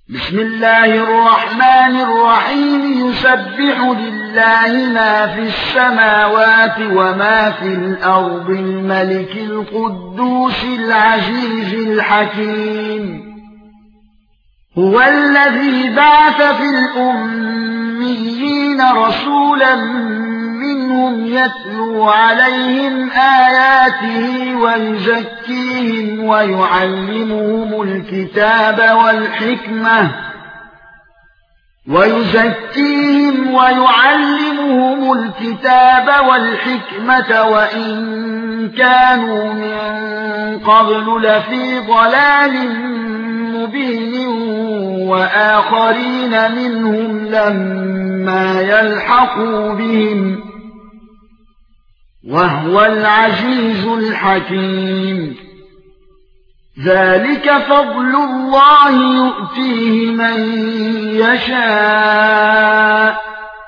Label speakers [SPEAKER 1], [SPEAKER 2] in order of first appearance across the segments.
[SPEAKER 1] بسم الله الرحمن الرحيم يسبح لله ما في السماوات وما في الأرض الملك القدوس العزيز الحكيم هو الذي بعث في الأميين رسولا منهم يتلو عليهم آياته ويزكيهم ويعلمهم الكتاب والحكمة وإن كانوا من قبل لفي ضلال مبين وآخرين منهم لما يلحقوا بهم وهو العزيز الحكيم ذلك فضل الله يؤتيه من يشاء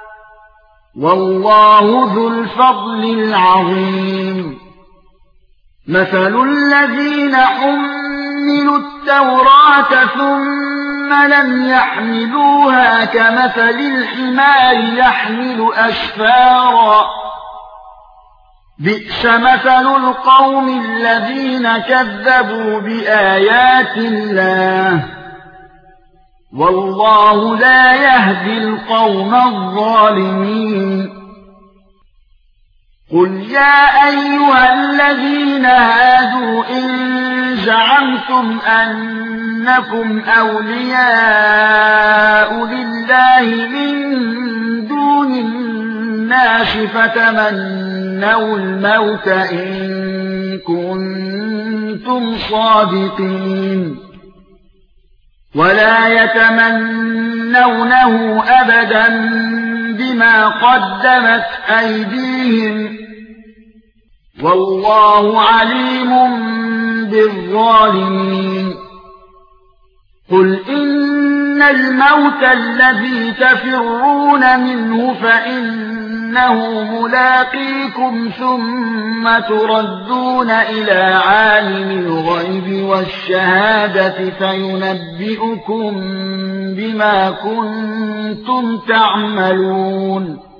[SPEAKER 1] والله ذو الفضل العظيم مثل الذين حملوا التوراة ثم لم يحملوها كمثل الحمار يحمل أسفارا بئس مثل القوم الذين كذبوا بآيات الله والله لا يهدي القوم الظالمين قل يا أيها الذين هادوا إن زعمتم أنكم أولياء لله من دون الناس فتمنوا الموت إن كنتم صادقين ولا يتمنونه أبدا بما قدمت أيديهم والله عليم بالظالمين قل إن الموت الذي تفرون منه فإنه ملاقيكم ثم تردون إلى عالم الغيب والشهادة فينبئكم بما كنتم تعملون